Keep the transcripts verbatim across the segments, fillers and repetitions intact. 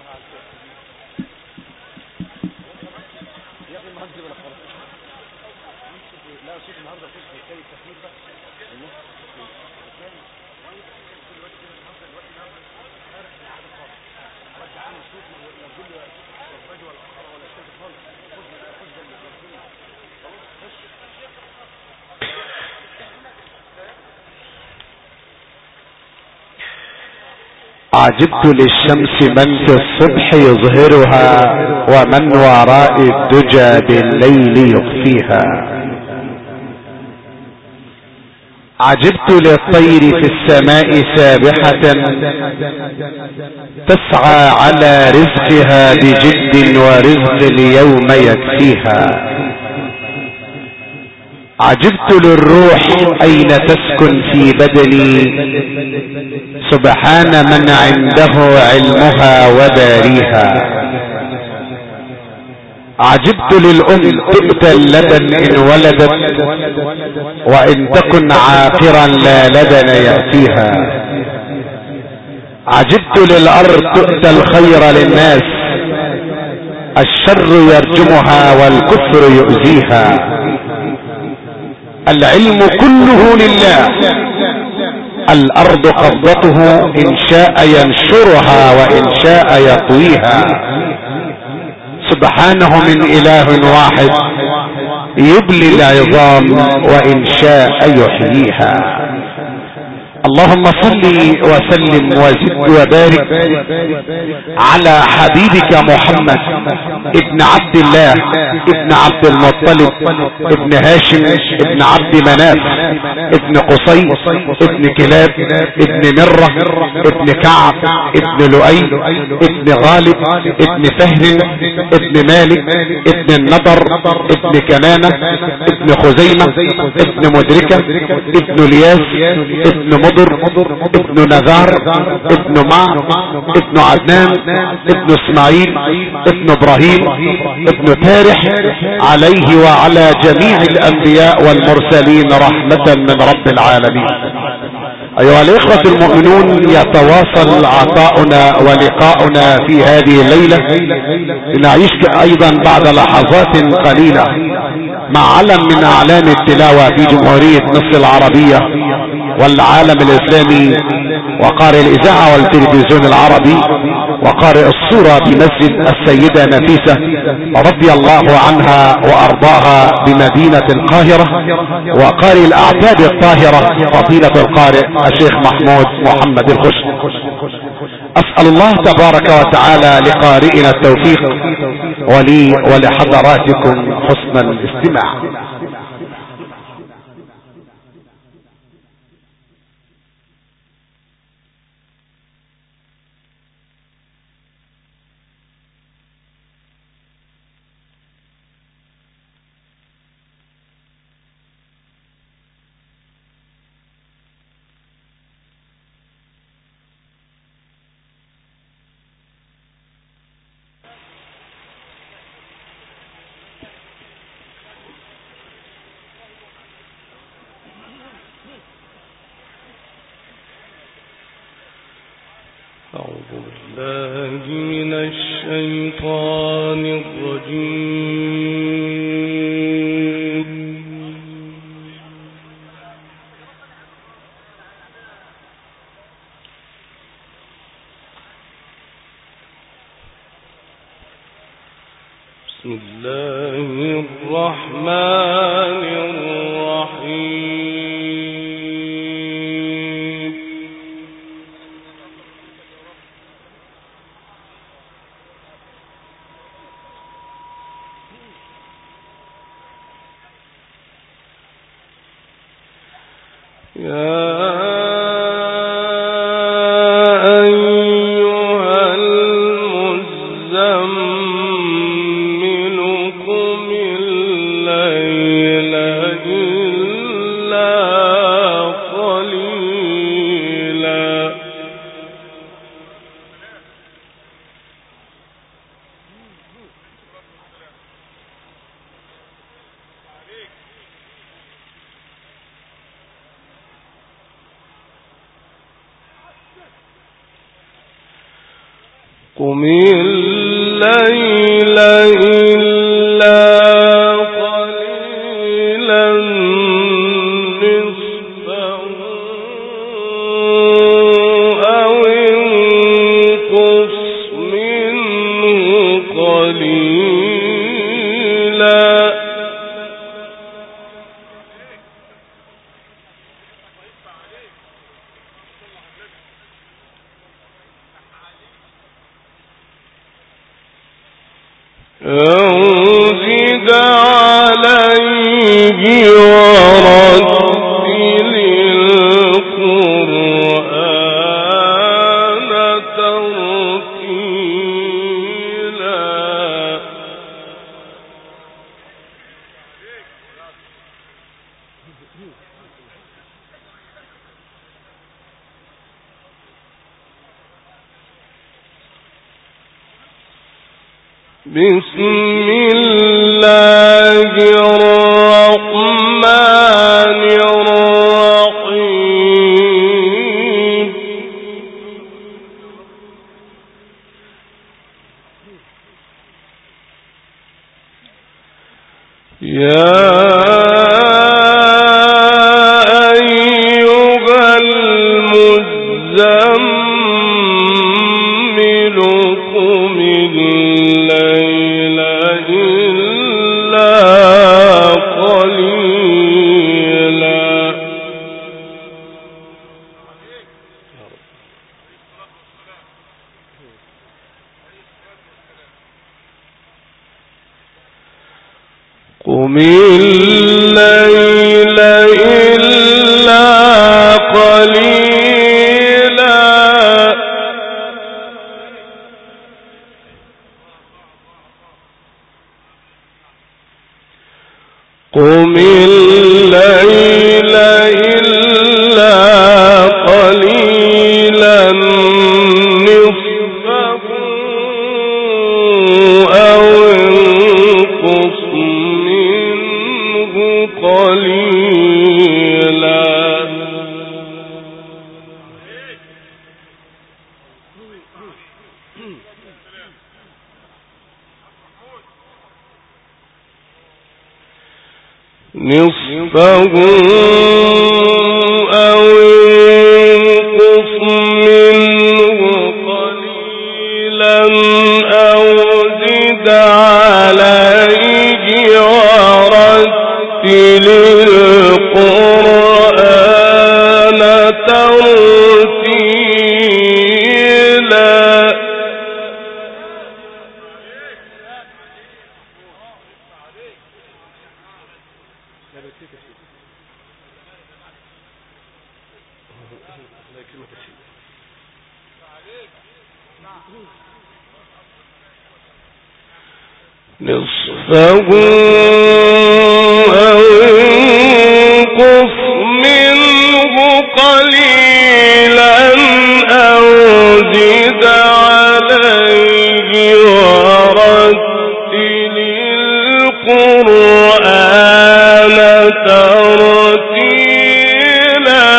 عجبت للشمس من في الصبح يظهرها ومن وراء الدجى بالليل يخفيها. عجبت للطير في السماء سابحة تسعى على رزقها بجد ورزق اليوم يكفيها. عجبت للروح أين تسكن في بدني سبحان من عنده علمها وباريها. عجبت للأم تؤتى اللبن إن ولدت وإن تكن عاقرا لا لبن يأتيها. عجبت للأرض تؤتى الخير للناس الشر يرجمها والكفر يؤذيها. العلم كله لله الأرض قبضته إن شاء ينشرها وإن شاء يطويها. سبحانه من إله واحد يبلي العظام وإن شاء يحييها. اللهم صل وسلم وزد وبارك على حبيبك محمد ابن عبد الله ابن عبد المطلب ابن هاشم ابن عبد مناف ابن قصي ابن كلاب ابن مرة ابن كعب ابن لؤي ابن غالب ابن فهر ابن مالك ابن النضر ابن كنانة ابن خزيمة ابن مدركة ابن الياس ابن مضر ابن نذار ابن مع ابن عدنان ابن اسماعيل ابن ابراهيم ابن تارح عليه وعلى جميع الانبياء والمرسلين رحمة من رب العالمين. ايها الاخوة المؤمنون، يتواصل عطاؤنا ولقاؤنا في هذه الليلة لنعيش ايضا بعد لحظات قليلة مع علم من اعلام التلاوة في جمهورية مصر العربية والعالم الاسلامي، وقارئ الاذاعة والتلفزيون العربي، وقارئ الصورة بمسجد السيدة نفيسة رضي الله عنها وارضاها بمدينة القاهرة، وقارئ الاعتاب الطاهرة فضيلة القارئ الشيخ محمود محمد الخشن. اسأل الله تبارك وتعالى لقارئنا التوفيق ولي ولحضراتكم حسن الاستماع. أعوذ بالله من الشيطان الرجيم. بسم الله الرحمن الرحيم. يا أيها المزمل قم الليل إلا قليلا قم الليل إلا قليلا نصفه أو انقص منه قليلا أو زد عليه ورتل القرآن ترتيلا بسم الله الرحمن الرحيم يا أيها المزمل قم الليل إلا قليلا قم الليل إلا قليلا قم الليل إلا قليلا نصفه أو انقص منه قليلا نصفه أو انقص منه قليلا أو زد عليه ورتل القرآن ترتيلا نصفه أو انقص منه قليلا أو زد عليه ورتل القرآن ترتيلا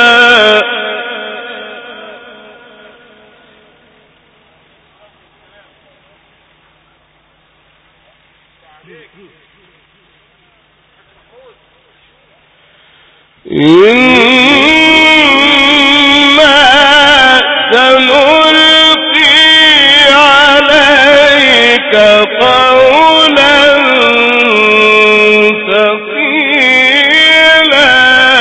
إنا سنلقي عليك قولا ثقيلا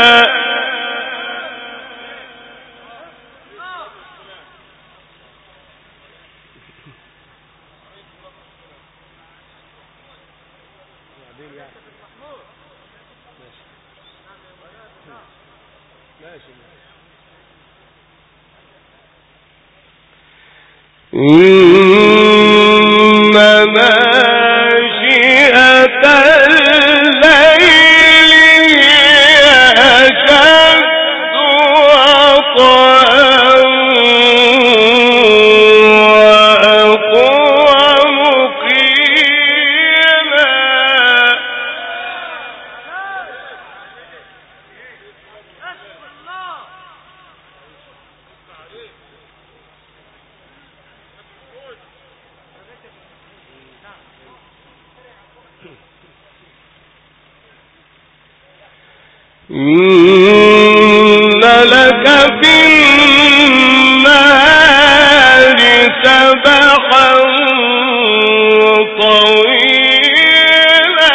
إن ناشئة الليل هي أشد وطئا وأقوم قيلا إن لك في النار سبحا طويلا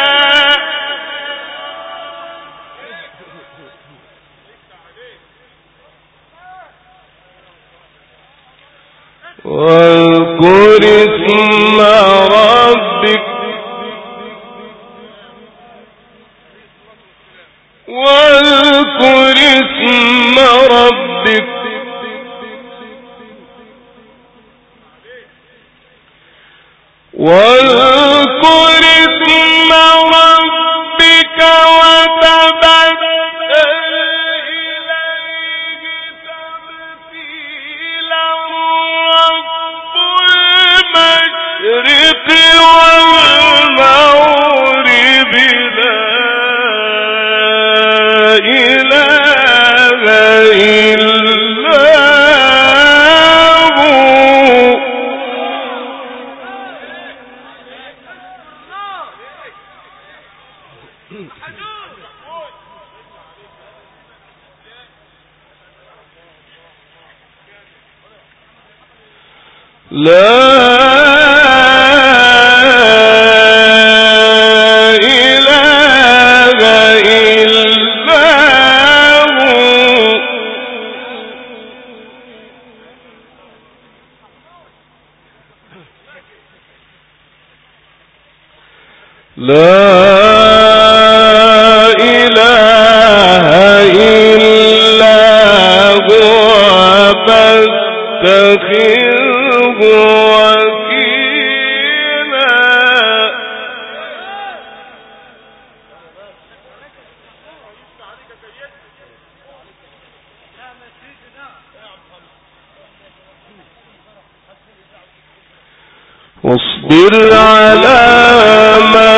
واذكر اسم ربك واذكر اسم ربك واذكر اسم ربك وتبتل إليه تبتيلا رب المشرق والمغرب لا إله إلا هو لا إله إلا هو لا إله إلا هو فاتخذه وكيلا واصبر على ما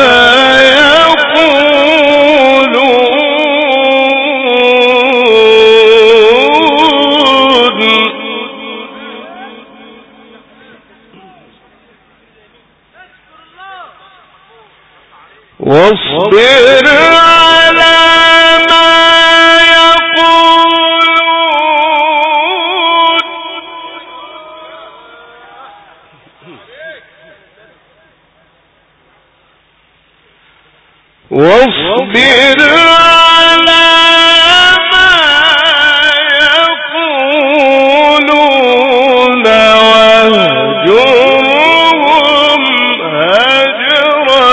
واصبر على ما يقولون واصبر على ما يقولون واهجرهم هجرا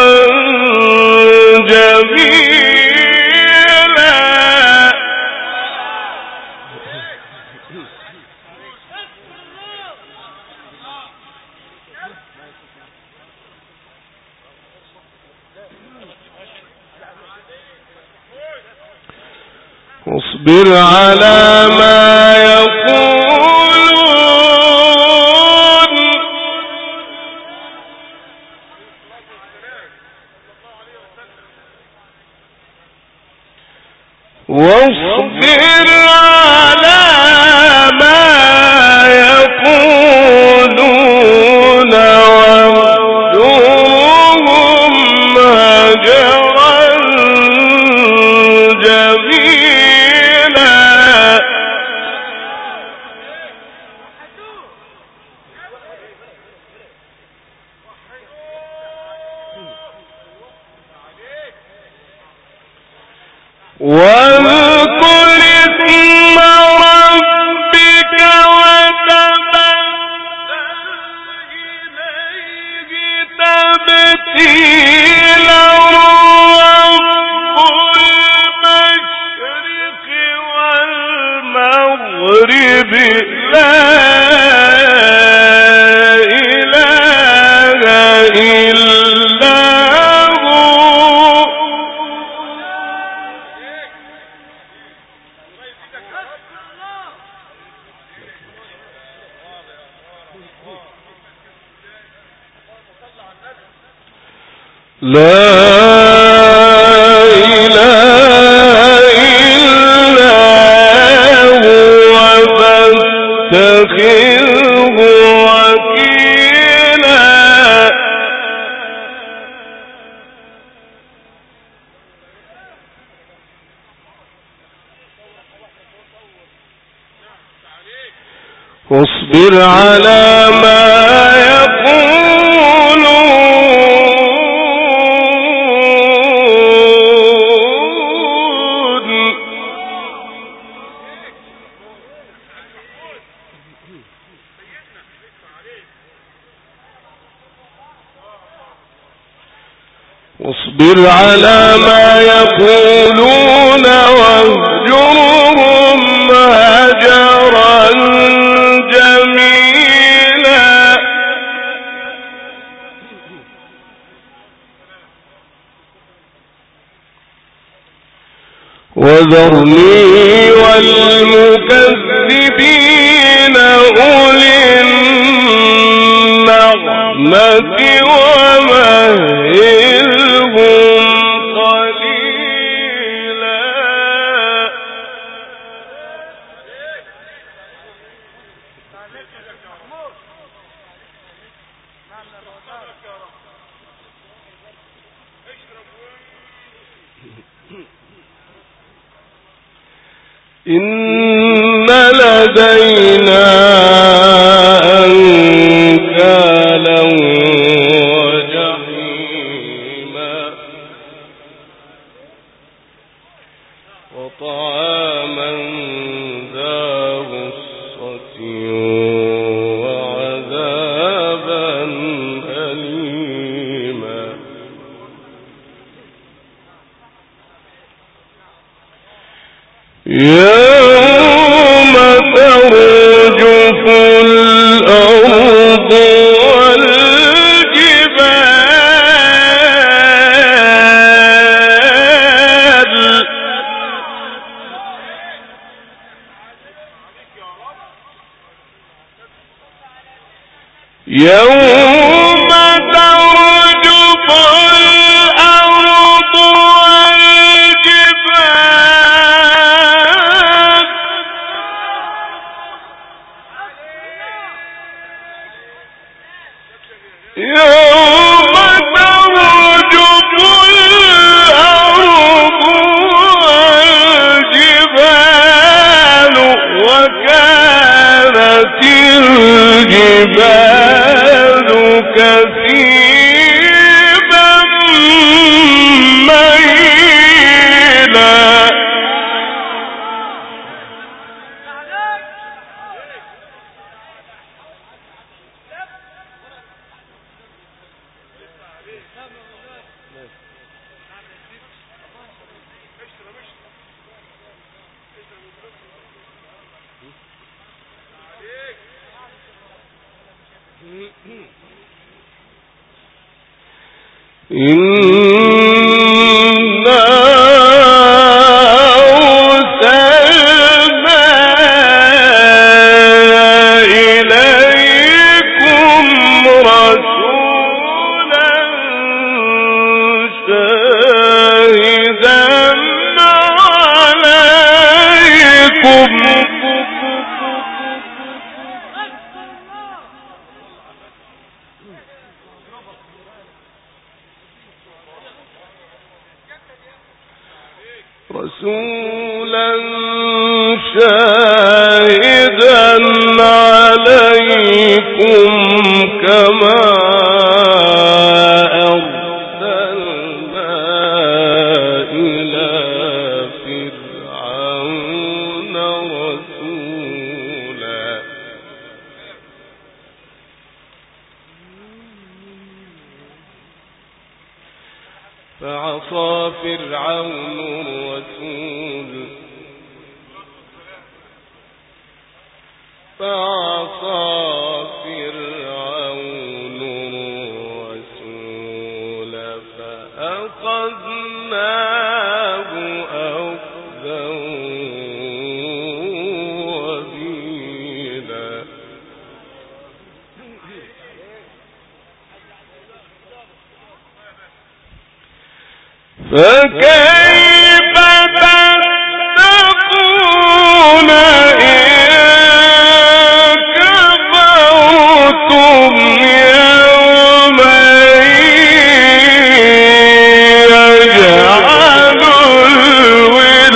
جميلا واصبر على ما يقولون واصبر على ما يقولون واهجرهم هجرا جميلا واذكر اسم ربك وتبتل إليه تبتيلا رب المشرق والمغرب لا إله إلا هو لا إله إلا هو فاتخذه وكيلا. واصبر على ما يقولون واصبر على ما يقولون واهجرهم هجرا جميلا وذرني والمكذبين أولي النعمة ومهلهم قليلا إن لدينا أنكالا وجحيما وطعاما ذا غصة وعذابا أليما يوم ترجف الأرض والجبال يوم ترجف الأرض والجبال يوم ترجف الأرض والجبال وكانت الجبال كثيبا مهيلا إنا أرسلنا إليكم رسولا شاهدا عليكم رسولا شاهدا عليكم كما أرسلنا إلى فرعون رسولا فعصى فرعون الرسول فعصى فرعون الرسول فأخذناه أخذا وبيلا فكيف تتقون إن كفرتم يوما يجعل الولدان شيبا.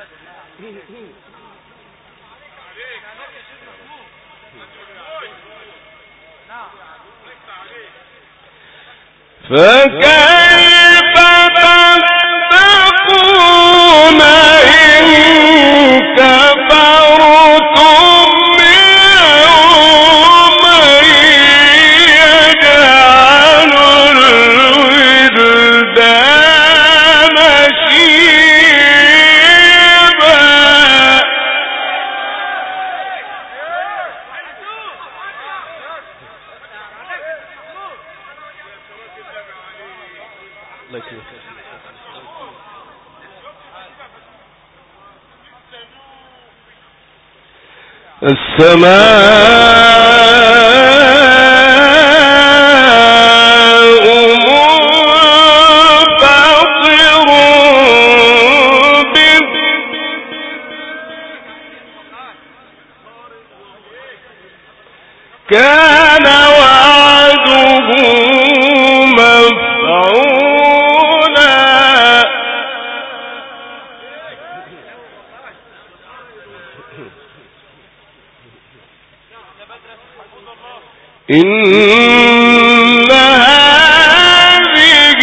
فكيف تتقون إن كفرتم يوما يجعل الولدان شيبا. السماء منفطر به كان وعده مفعولا. إن هذه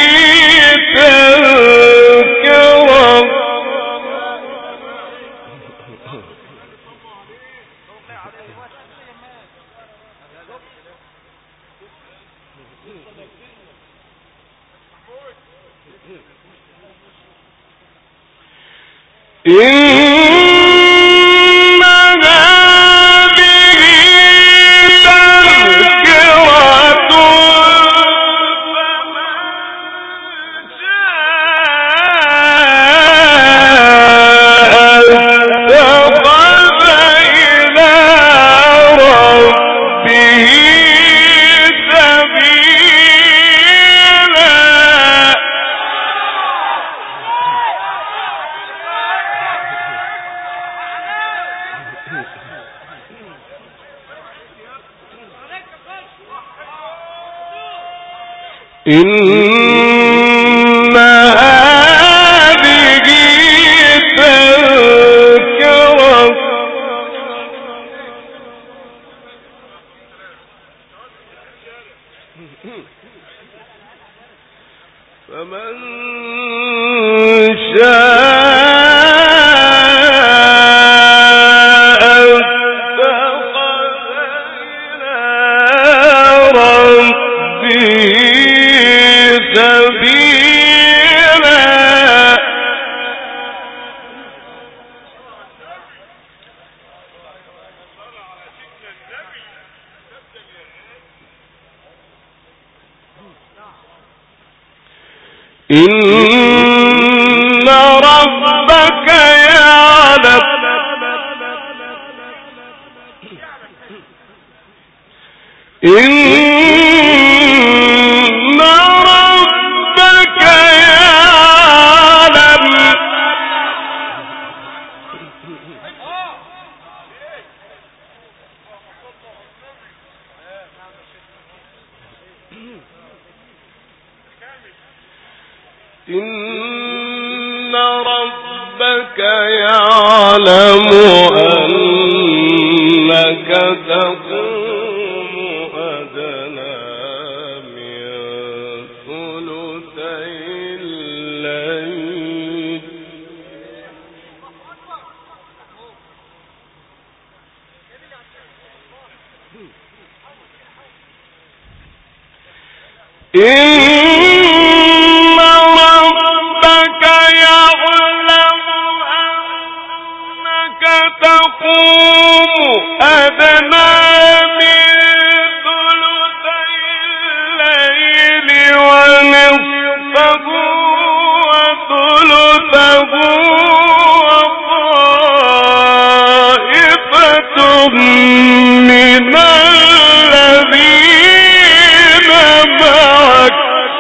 تذكرة إن هذه تذكرة فمن شاء إن ربك يعلم إن ربك يعلم إن ربك يعلم أنك تقوم أدنى من ثلثي الليل إن ربك يعلم أنك تقوم أدنى من ثلثي الليل ونصفه وثلثه وطائفة من الذين معك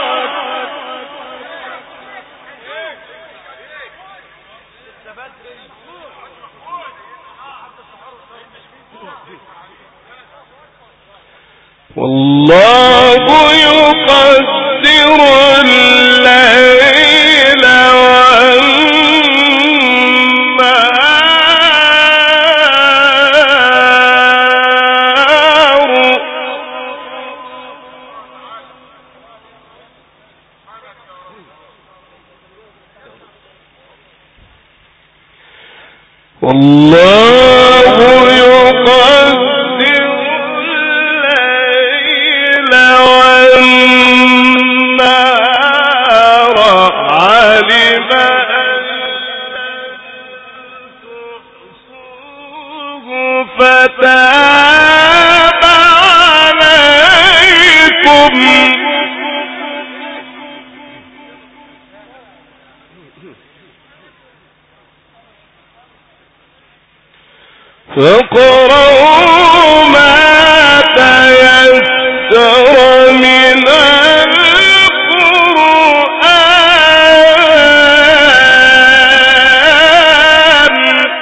والله يقدر الليل والنهار والله يقدر الليل والنهار علم أن تحصوه فتاب عليكم فاقرؤوا ما تيسر من القرآن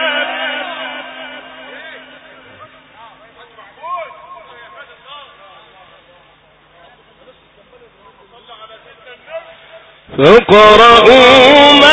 فاقرؤوا ما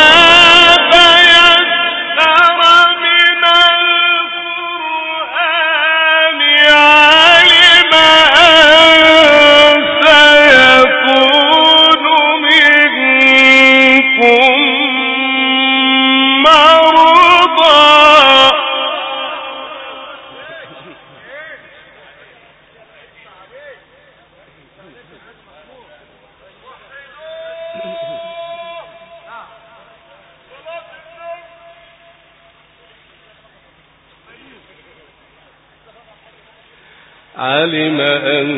علم أن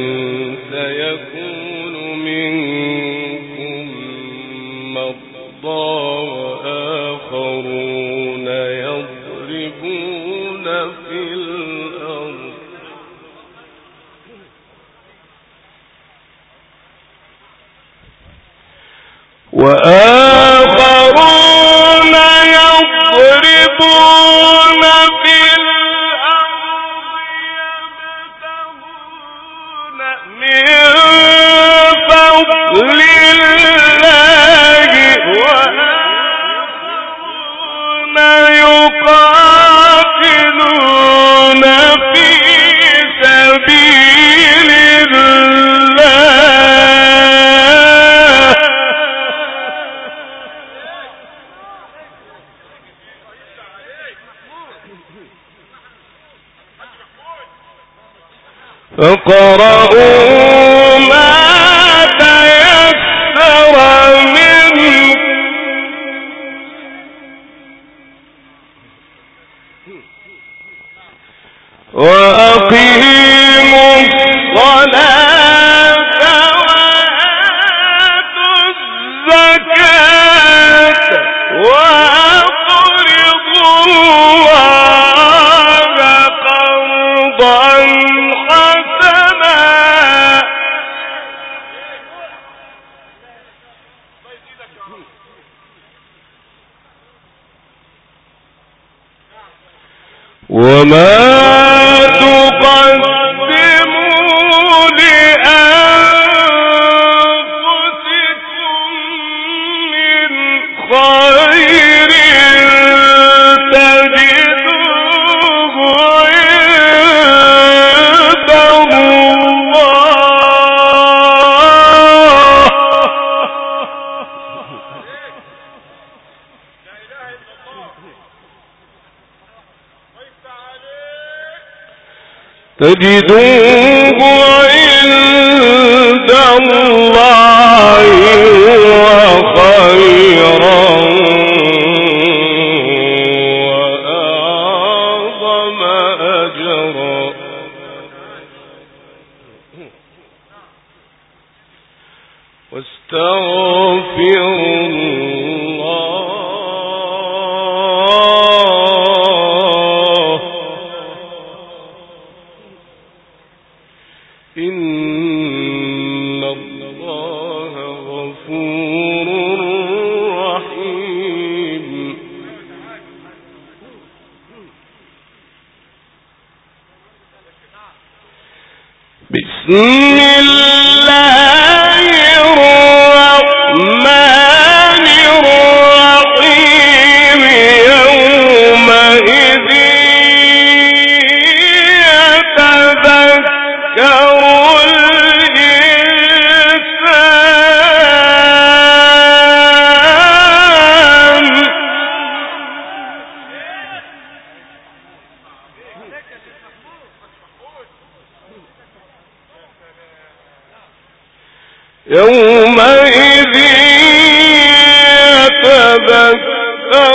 سيكون منكم مرضى وآخرون يضربون في الأرض وآخرون يضربون في من فضل الله وآخرون يقاتلون في سبيل الله فاقرؤوا ما تيسر منه وأقيموا الصلاة وآتوا الزكاة وأقرضوا الله قرضا وما تقدموا لأنفسكم من خير تجدوه عند الله تجدوه عند الله وخيرا وأعظم أجرا واستغفروا إن الله غفور رحيم بسم الله الرحمن الرحيم يومئذ يتذكر يومئذ يتذكر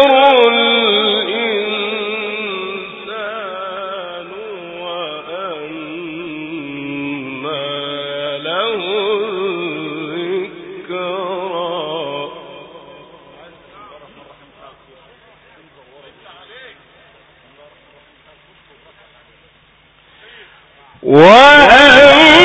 الإنسان وأنى له الذكرى وأنى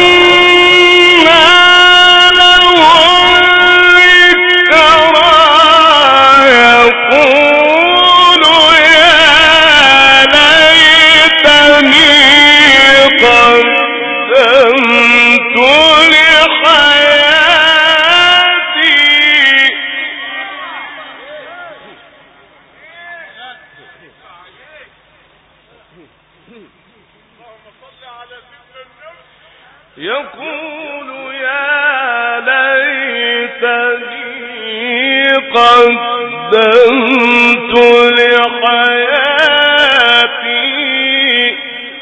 يقول يا ليتني قدمت لحياتي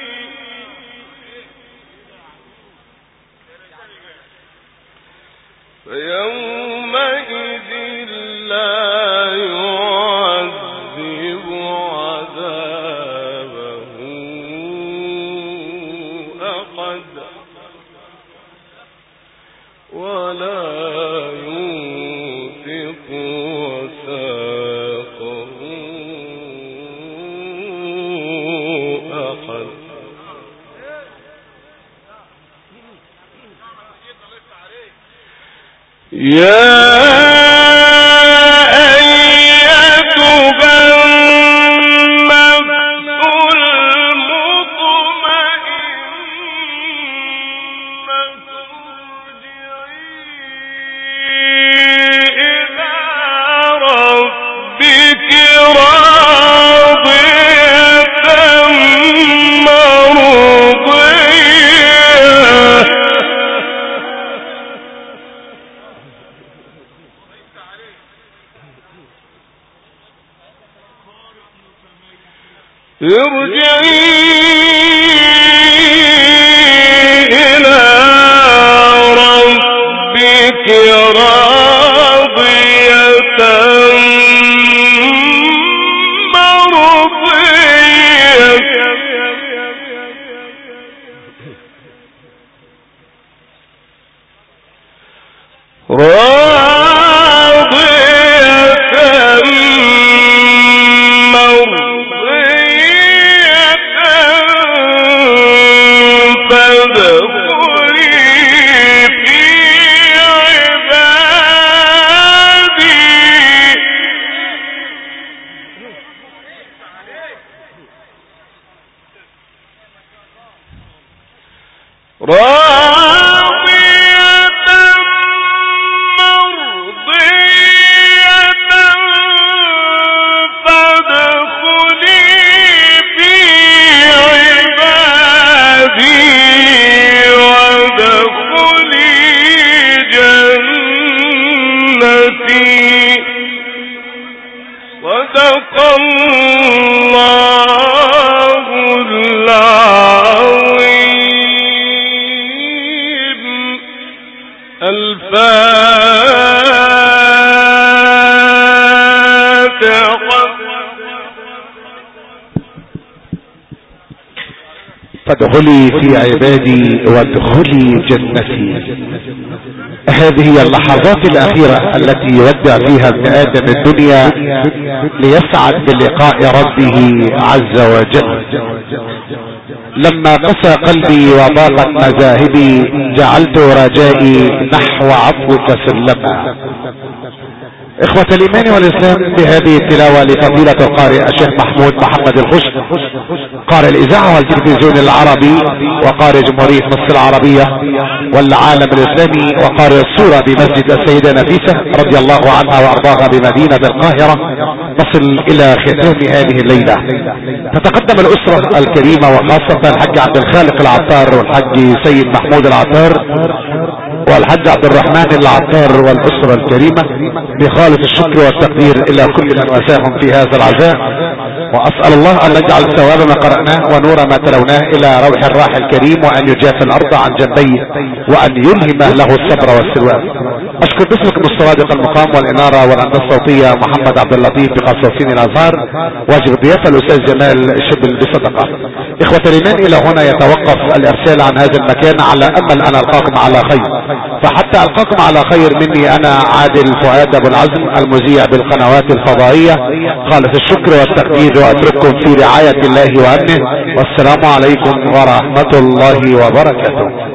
فيومئذ لا يعذب عذابه أحد ولا يوثق وثاقه أحد يا ارجعي إلى ربك راضية مرضية صدق الله العظيم. الفاتحة. فادخلي في عبادي وادخلي جنتي. هذه هي اللحظات الأخيرة التي يودع فيها ابن آدم الدنيا ليسعد بلقاء ربه عز وجل. لما قسى قلبي وضاقت مذاهبي جعلت رجائي نحو عفوك سلما. اخوة الايمان والاسلام، بهذه التلاوة لفضيلة القارئ الشيخ محمود محمد الخشب، قارئ الاذاعة والتلفزيون العربي وقارئ جمهورية مصر العربية والعالم الاسلامي وقارئ الصورة بمسجد السيدة نفيسة رضي الله عنها وارضاها بمدينة القاهرة، نصل الى ختام هذه الليلة. تتقدم الاسرة الكريمة وخاصة الحاج عبد الخالق العطار والحاج سيد محمود العطار والحاج عبد الرحمن العطار والاسرة الكريمة بخالص الشكر والتقدير الى كل من وساهم في هذا العزاء. واسأل الله ان يجعل ثواب ما قرأناه ونور ما تلوناه الى روح الراح الكريم، وان يجاف الارض عن جنبيه، وان يلهم له الصبر والسلوان. اشكر باسمكم الصادق المقام والانارة والهندسة الصوتية محمد عبد اللطيف بقصاصين الازهر، واجب الضيافة الاستاذ جمال شبل بصدقة. اخوة الايمان، الى هنا يتوقف الارسال عن هذا المكان على امل ان القاكم على خير، فحتى القاكم على خير مني انا عادل فؤاد ابو العزم المذيع بالقنوات الفضائية، خالص الشكر والتقدير، واترككم في رعاية الله وامنه، والسلام عليكم ورحمة الله وبركاته.